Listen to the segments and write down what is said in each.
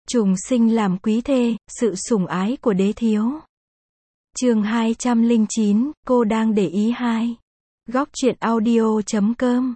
Trùng sinh làm quý thê, sự sủng ái của đế thiếu. Chương 209, cô đang để ý 2. Góc truyện audio.com.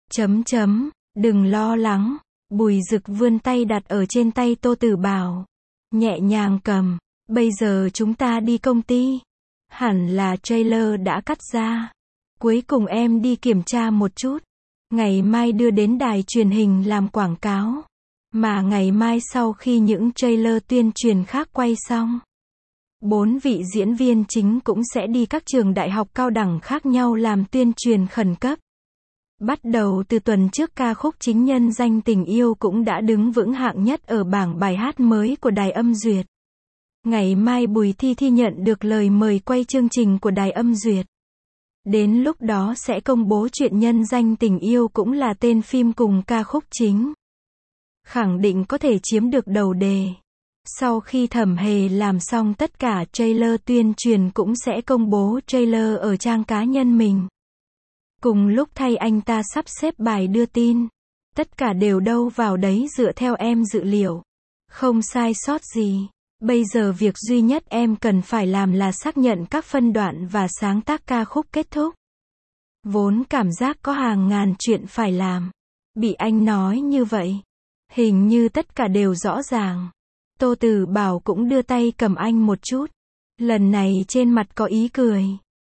Đừng lo lắng. Bùi Dực vươn tay đặt ở trên tay Tô Tử Bảo. Nhẹ nhàng cầm. Bây giờ chúng ta đi công ty. Hẳn là trailer đã cắt ra. Cuối cùng em đi kiểm tra một chút. Ngày mai đưa đến đài truyền hình làm quảng cáo. Mà ngày mai sau khi những trailer tuyên truyền khác quay xong, 4 vị diễn viên chính cũng sẽ đi các trường đại học cao đẳng khác nhau làm tuyên truyền khẩn cấp. Bắt đầu từ tuần trước ca khúc chính nhân danh tình yêu cũng đã đứng vững hạng nhất ở bảng bài hát mới của Đài Âm Duyệt. Ngày mai Bùi Thi Thi nhận được lời mời quay chương trình của Đài Âm Duyệt. Đến lúc đó sẽ công bố chuyện nhân danh tình yêu cũng là tên phim cùng ca khúc chính. Khẳng định có thể chiếm được đầu đề. Sau khi Thẩm Hề làm xong tất cả trailer tuyên truyền cũng sẽ công bố trailer ở trang cá nhân mình. Cùng lúc thay anh ta sắp xếp bài đưa tin. Tất cả đều đâu vào đấy dựa theo em dự liệu. Không sai sót gì. Bây giờ việc duy nhất em cần phải làm là xác nhận các phân đoạn và sáng tác ca khúc kết thúc. Vốn cảm giác có hàng ngàn chuyện phải làm. Bị anh nói như vậy. Hình như tất cả đều rõ ràng. Tô Tử Bảo cũng đưa tay cầm anh một chút. Lần này trên mặt có ý cười.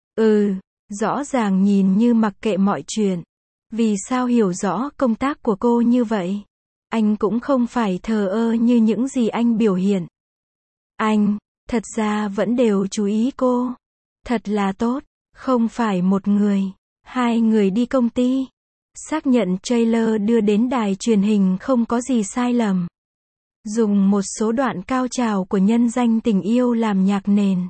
Rõ ràng nhìn như mặc kệ mọi chuyện. Vì sao hiểu rõ công tác của cô như vậy? Anh cũng không phải thờ ơ như những gì anh biểu hiện. Anh, thật ra vẫn đều chú ý cô. Thật là tốt, không phải một người, 2 người đi công ty. Xác nhận trailer đưa đến đài truyền hình không có gì sai lầm. Dùng một số đoạn cao trào của nhân danh tình yêu làm nhạc nền.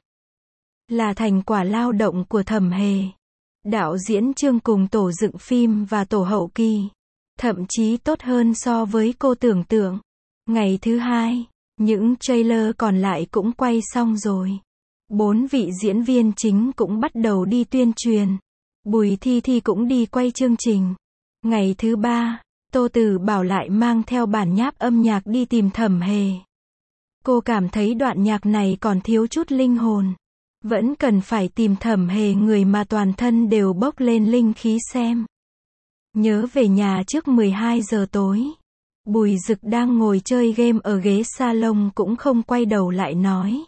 Là thành quả lao động của Thẩm Hề. Đạo diễn Trương cùng tổ dựng phim và tổ hậu kỳ. Thậm chí tốt hơn so với cô tưởng tượng. Ngày thứ 2, những trailer còn lại cũng quay xong rồi. 4 vị diễn viên chính cũng bắt đầu đi tuyên truyền. Bùi Thi Thi cũng đi quay chương trình. Ngày thứ 3, Tô Tử Bảo lại mang theo bản nháp âm nhạc đi tìm Thẩm Hề. Cô cảm thấy đoạn nhạc này còn thiếu chút linh hồn. Vẫn cần phải tìm Thẩm Hề người mà toàn thân đều bốc lên linh khí xem. Nhớ về nhà trước 12 giờ tối. Bùi Dực đang ngồi chơi game ở ghế salon cũng không quay đầu lại nói.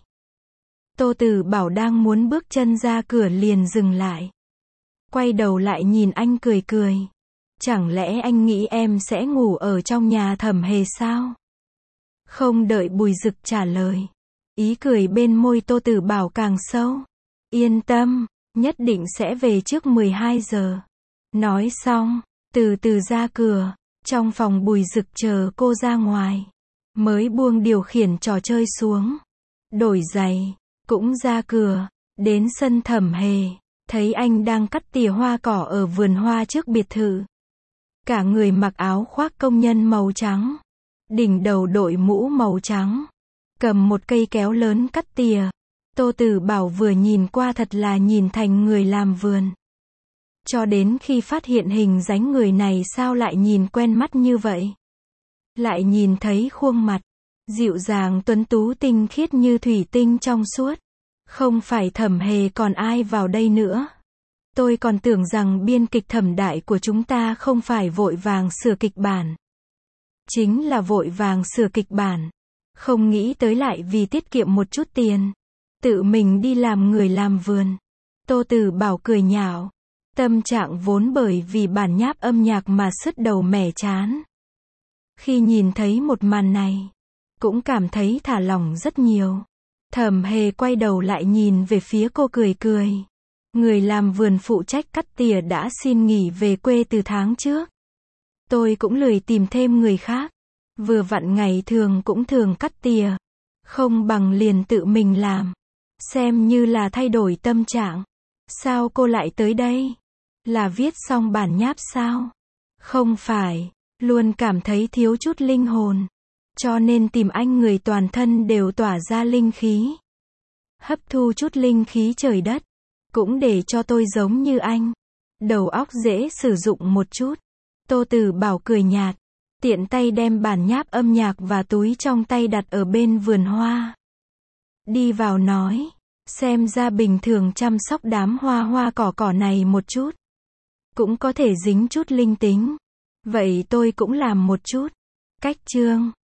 Tô Tử Bảo đang muốn bước chân ra cửa liền dừng lại. Quay đầu lại nhìn anh cười cười. Chẳng lẽ anh nghĩ em sẽ ngủ ở trong nhà Thẩm Hề sao? Không đợi Bùi Dực trả lời. Ý cười bên môi Tô Tử Bảo càng sâu. Yên tâm, nhất định sẽ về trước 12 giờ. Nói xong, từ từ ra cửa. Trong phòng Bùi Dực chờ cô ra ngoài. Mới buông điều khiển trò chơi xuống. Đổi giày, cũng ra cửa. Đến sân Thẩm Hề. Thấy anh đang cắt tỉa hoa cỏ ở vườn hoa trước biệt thự. Cả người mặc áo khoác công nhân màu trắng. Đỉnh đầu đội mũ màu trắng. Cầm một cây kéo lớn cắt tỉa. Tô Tử Bảo vừa nhìn qua thật là nhìn thành người làm vườn. Cho đến khi phát hiện hình dáng người này sao lại nhìn quen mắt như vậy. Lại nhìn thấy khuôn mặt. Dịu dàng tuấn tú tinh khiết như thủy tinh trong suốt. Không phải Thẩm Hề còn ai vào đây nữa. Tôi còn tưởng rằng biên kịch Thẩm đại của chúng ta không phải vội vàng sửa kịch bản. Chính là vội vàng sửa kịch bản. Không nghĩ tới lại vì tiết kiệm một chút tiền. Tự mình đi làm người làm vườn. Tô Tử Bảo cười nhạo. Tâm trạng vốn bởi vì bản nháp âm nhạc mà sứt đầu mẻ chán. Khi nhìn thấy một màn này. Cũng cảm thấy thả lỏng rất nhiều. Thẩm Hề quay đầu lại nhìn về phía cô cười cười. Người làm vườn phụ trách cắt tỉa đã xin nghỉ về quê từ tháng trước. Tôi cũng lười tìm thêm người khác. Vừa vặn ngày thường cũng thường cắt tỉa. Không bằng liền tự mình làm. Xem như là thay đổi tâm trạng. Sao cô lại tới đây? Là viết xong bản nháp sao? Không phải. Luôn cảm thấy thiếu chút linh hồn. Cho nên tìm anh người toàn thân đều tỏa ra linh khí. Hấp thu chút linh khí trời đất. Cũng để cho tôi giống như anh. Đầu óc dễ sử dụng một chút. Tô Tử Bảo cười nhạt. Tiện tay đem bản nháp âm nhạc và túi trong tay đặt ở bên vườn hoa. Đi vào nói, xem ra bình thường chăm sóc đám hoa hoa cỏ cỏ này một chút. Cũng có thể dính chút linh tính. Vậy tôi cũng làm một chút. Cách chương